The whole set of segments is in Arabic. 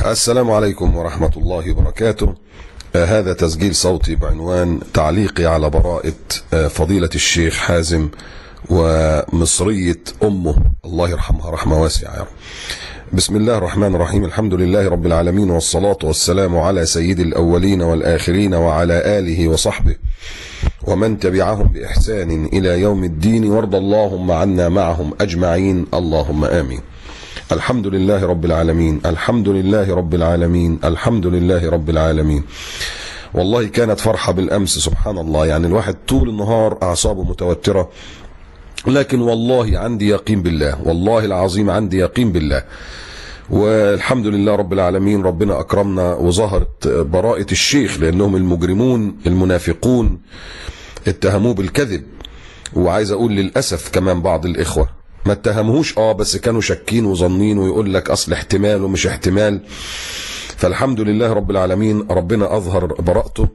السلام عليكم ورحمة الله وبركاته. هذا تسجيل صوتي بعنوان تعليقي على براءة فضيلة الشيخ حازم ومصرية أمه، الله يرحمها رحمة واسعة يا رب. بسم الله الرحمن الرحيم، الحمد لله رب العالمين، والصلاة والسلام على سيد الأولين والآخرين وعلى آله وصحبه ومن تبعهم بإحسان إلى يوم الدين، وارض اللهم عنا معهم أجمعين، اللهم آمين. الحمد لله رب العالمين، الحمد لله رب العالمين، الحمد لله رب العالمين. والله كانت فرحة بالأمس، سبحان الله، يعني الواحد طول النهار أعصابه متوترة، لكن والله عندي يقين بالله، والله العظيم عندي يقين بالله، والحمد لله رب العالمين. ربنا أكرمنا وظهرت براءة الشيخ، لأنهم المجرمون المنافقون اتهموه بالكذب، وعايز أقول للأسف كمان بعض الإخوة ما اتهموهوش بس كانوا شاكين وظنين، ويقول لك أصل احتمال ومش احتمال. فالحمد لله رب العالمين، ربنا أظهر براءته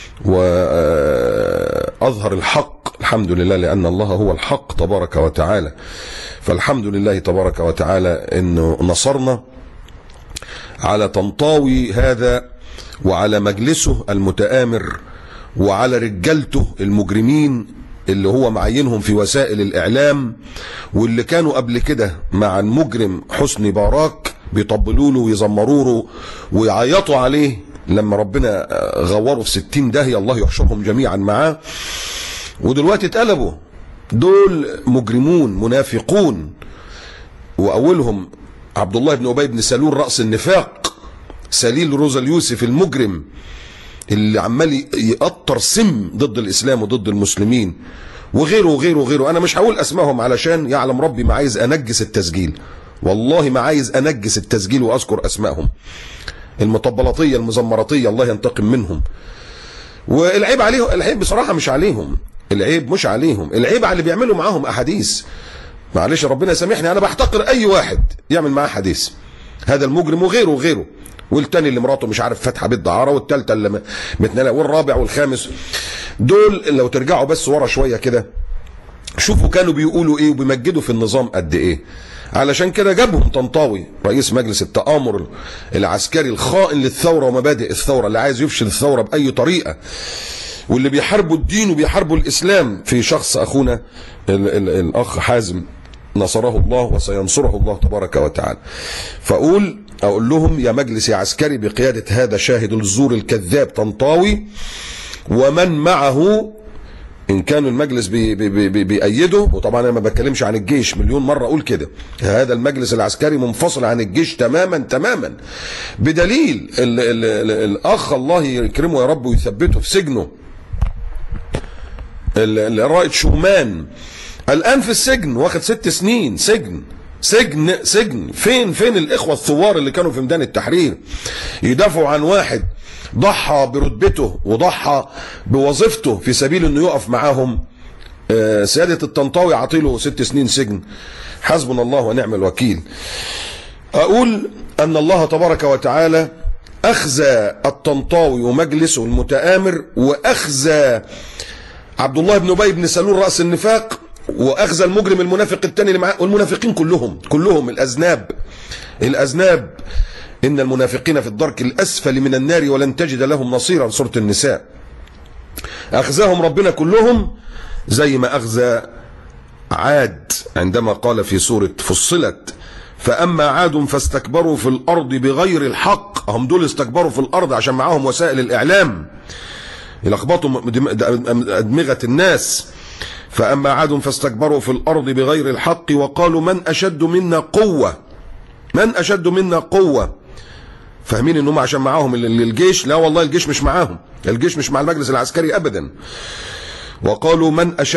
وأظهر الحق، الحمد لله، لأن الله هو الحق تبارك وتعالى. فالحمد لله تبارك وتعالى إنه نصرنا على طنطاوي هذا، وعلى مجلسه المتآمر، وعلى رجالته المجرمين اللي هو معينهم في وسائل الإعلام، واللي كانوا قبل كده مع المجرم حسني باراك بيطبلوا له ويزمروا له ويعيطوا عليه لما ربنا غوره في 60 داهية، الله يحشرهم جميعا معاه. ودلوقتي اتقلبوا، دول مجرمون منافقون، وأولهم عبد الله بن أبي بن سلول رأس النفاق، سليل روزا اليوسف المجرم اللي عمال يقطر سم ضد الإسلام وضد المسلمين، وغيره وغيره وغيره. أنا مش هقول أسمائهم علشان يعلم ربي ما عايز أنجس التسجيل، والله ما عايز أنجس التسجيل وأذكر أسمائهم. المطبلطية المزمرطية الله ينتقم منهم. والعيب عليهم، العيب بصراحة مش عليهم، العيب مش عليهم، العيب على اللي بيعملوا معاهم أحاديث. معلش ربنا يسامحني، أنا بحتقر أي واحد يعمل معاه حديث، هذا المجرم وغيره وغيره، والتاني اللي مراته مش عارف فاتحه بيت دعاره، والتالتة اللي متناله، والرابع والخامس. دول لو ترجعوا بس ورا شويه كده شوفوا كانوا بيقولوا ايه وبيمجدوا في النظام قد ايه. علشان كده جابهم طنطاوي رئيس مجلس التآمر العسكري الخائن للثوره ومبادئ الثوره، اللي عايز يفشل الثوره باي طريقه، واللي بيحاربوا الدين وبيحاربوا الاسلام، في شخص اخونا الاخ حازم نصره الله وسينصره الله تبارك وتعالى. أقول لهم يا مجلس يا عسكري بقيادة هذا شاهد الزور الكذاب طنطاوي ومن معه، إن كانوا المجلس بيأيده، وطبعا أنا ما بتكلمش عن الجيش، مليون مرة أقول كده، هذا المجلس العسكري منفصل عن الجيش تماما تماما، بدليل الأخ الله يكرمه يا رب ويثبته في سجنه، الرائد شومان الآن في السجن، واخد 6 سنين سجن. فين الإخوة الثوار اللي كانوا في ميدان التحرير يدافعوا عن واحد ضحى برتبته وضحى بوظيفته في سبيل انه يقف معاهم؟ سيادة الطنطاوي عطيله 6 سنين سجن، حسبنا الله ونعم الوكيل. أقول أن الله تبارك وتعالى أخزى الطنطاوي ومجلسه المتآمر، وأخزى عبد الله بن أبي بن سلول رأس النفاق، واخذ المجرم المنافق الثاني اللي معاه، والمنافقين كلهم الاذناب. ان المنافقين في الدرك الاسفل من النار ولن تجد لهم نصيرا، سورة النساء. اخذهم ربنا كلهم، زي ما اخذ عاد عندما قال في سورة فصلت: فاما عاد فاستكبروا في الارض بغير الحق. هم دول استكبروا في الارض عشان معاهم وسائل الاعلام يلخبطوا ادمغة الناس. فأما عاد فاستكبروا في الأرض بغير الحق وقالوا من أشد منا قوة. فاهمين انهم عشان معاهم الجيش؟ لا والله الجيش مش معاهم، الجيش مش مع المجلس العسكري أبدا. وقالوا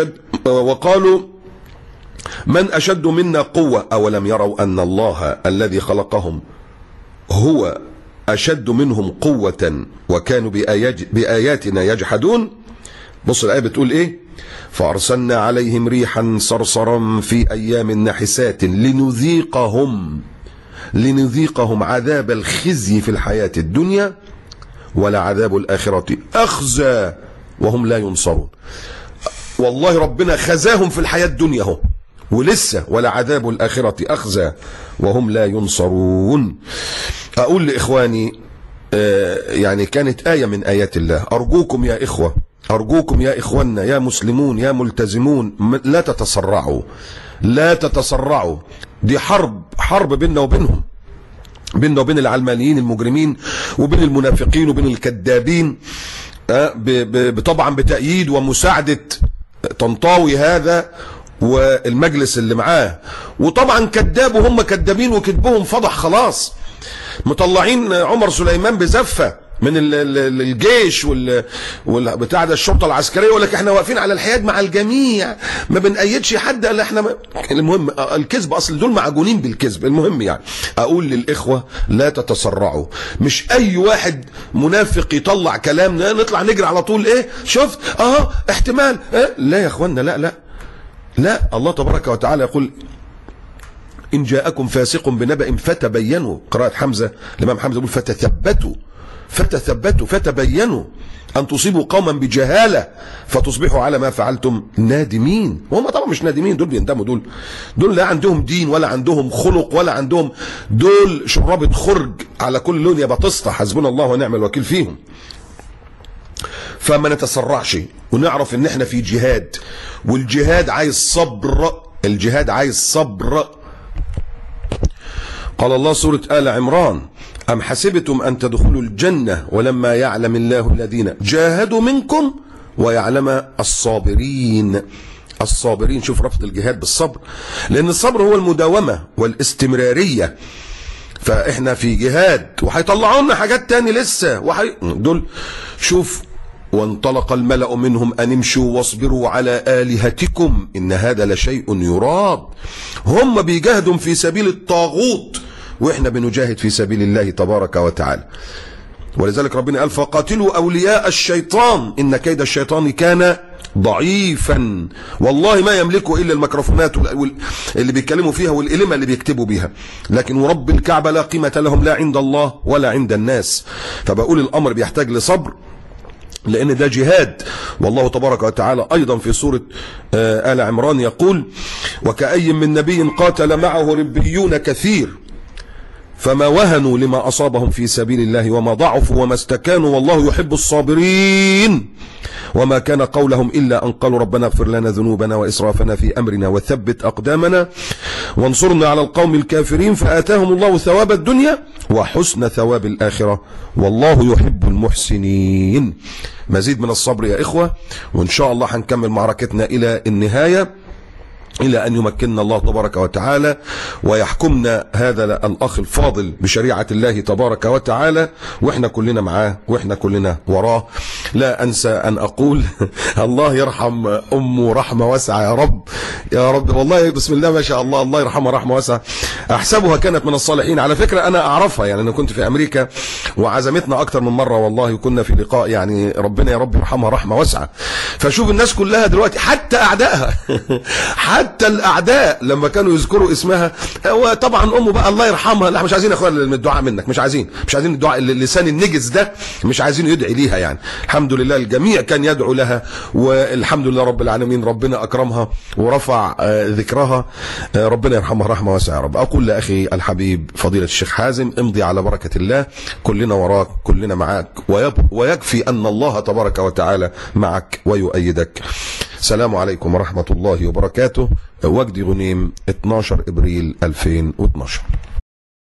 من أشد منا قوة أولم يروا أن الله الذي خلقهم هو أشد منهم قوة وكانوا بآياتنا يجحدون. بص الآية بتقول إيه؟ فأرسلنا عليهم ريحا صرصرا في أيام نحسات لنذيقهم عذاب الخزي في الحياة الدنيا ولعذاب الآخرة أخزى وهم لا ينصرون. والله ربنا خزاهم في الحياة الدنيا اهو، ولسه ولعذاب الآخرة أخزى وهم لا ينصرون. اقول لاخواني يعني كانت آية من آيات الله: أرجوكم يا إخوة، أرجوكم يا إخواننا يا مسلمون يا ملتزمون، لا تتسرعوا، لا تتسرعوا. دي حرب بيننا وبينهم، بيننا وبين العلمانيين المجرمين، وبين المنافقين، وبين الكذابين، طبعا بتأييد ومساعدة طنطاوي هذا والمجلس اللي معاه. وطبعا كذاب، وهم كذابين وكذبهم فضح خلاص. مطلعين عمر سليمان بزفة من الجيش بتاع الشرطة العسكرية، يقول لك احنا واقفين على الحياد مع الجميع، ما بنأيدش حد، الا احنا المهم الكذب، اصل دول معجونين بالكذب. المهم يعني اقول للاخوة لا تتسرعوا، مش اي واحد منافق يطلع كلام نطلع نجري على طول. ايه شفت احتمال لا يا اخوانا، لا لا. الله تبارك وتعالى يقول: إن جاءكم فاسق بنبأ فتبينوا. قراءة حمزة، الإمام حمزة يقول: فتثبتوا فتبينوا أن تصيبوا قوما بجهالة فتصبحوا على ما فعلتم نادمين. وهم طبعا مش نادمين، دول بيندموا، دول لا عندهم دين ولا عندهم خلق ولا عندهم، دول شرابة خرج على كل لون يا بطسطة، حسبنا الله ونعم الوكيل فيهم. فما نتسرعش، ونعرف ان احنا في جهاد، والجهاد عايز صبر، الجهاد عايز صبر. قال الله سورة آل عمران: أم حسبتم أن تدخلوا الجنة ولما يعلم الله الذين جاهدوا منكم ويعلم الصابرين. الصابرين، شوف ربط الجهاد بالصبر، لأن الصبر هو المداومة والاستمرارية. فإحنا في جهاد، وهيطلعوا لنا حاجات تاني لسه، دول شوف: وانطلق الملأ منهم أن امشوا واصبروا على آلهتكم إن هذا لشيء يراد. هم بيجاهدوا في سبيل الطاغوت، وإحنا بنجاهد في سبيل الله تبارك وتعالى. ولذلك ربنا قال: فقاتلوا أولياء الشيطان إن كيد الشيطان كان ضعيفا. والله ما يملكوا إلا الميكروفونات اللي بيتكلموا فيها والإلمة اللي بيكتبوا بيها، لكن ورب الكعبة لا قيمة لهم لا عند الله ولا عند الناس. فبقول الأمر بيحتاج لصبر، لأن ده جهاد. والله تبارك وتعالى أيضا في سورة آل عمران يقول: وكأي من نبي قاتل معه ربيون كثير فما وهنوا لما أصابهم في سبيل الله وما ضعفوا وما استكانوا والله يحب الصابرين وما كان قولهم إلا أن قالوا ربنا اغفر لنا ذنوبنا وإسرافنا في أمرنا وثبت أقدامنا وانصرنا على القوم الكافرين فآتاهم الله ثواب الدنيا وحسن ثواب الآخرة والله يحب المحسنين. مزيد من الصبر يا إخوة، وإن شاء الله هنكمل معركتنا إلى النهاية، إلى أن يمكننا الله تبارك وتعالى ويحكمنا هذا الأخ الفاضل بشريعة الله تبارك وتعالى، وإحنا كلنا معاه وإحنا كلنا وراه. لا أنسى أن أقول الله يرحم أمه رحمة واسعة يا رب، يا رب. والله بسم الله ما شاء الله، الله يرحمها رحمة واسعة. أحسبها كانت من الصالحين على فكرة، أنا أعرفها يعني، أنا كنت في أمريكا وعزمتنا أكتر من مرة والله، كنا في لقاء يعني، ربنا يا رب يرحمها رحمة واسعة. فشوف الناس كلها دلوقتي حتى أعدائها حتى الأعداء لما كانوا يذكروا اسمها، وطبعا أمه بقى الله يرحمها، لا مش عايزين يا أخويا الدعاء منك، مش عايزين الدعاء، اللسان النجس ده مش عايزين يدعي ليها يعني. الحمد لله الجميع كان يدعو لها، والحمد لله رب العالمين ربنا أكرمها ورفع ذكرها، ربنا يرحمها رحمة واسعة يا رب. أقول لأخي الحبيب فضيلة الشيخ حازم امضي على بركة الله، كلنا وراك كلنا معاك، ويكفي أن الله تبارك وتعالى معك ويؤيدك. السلام عليكم ورحمة الله وبركاته. وجدي غنيم 12 إبريل 2012.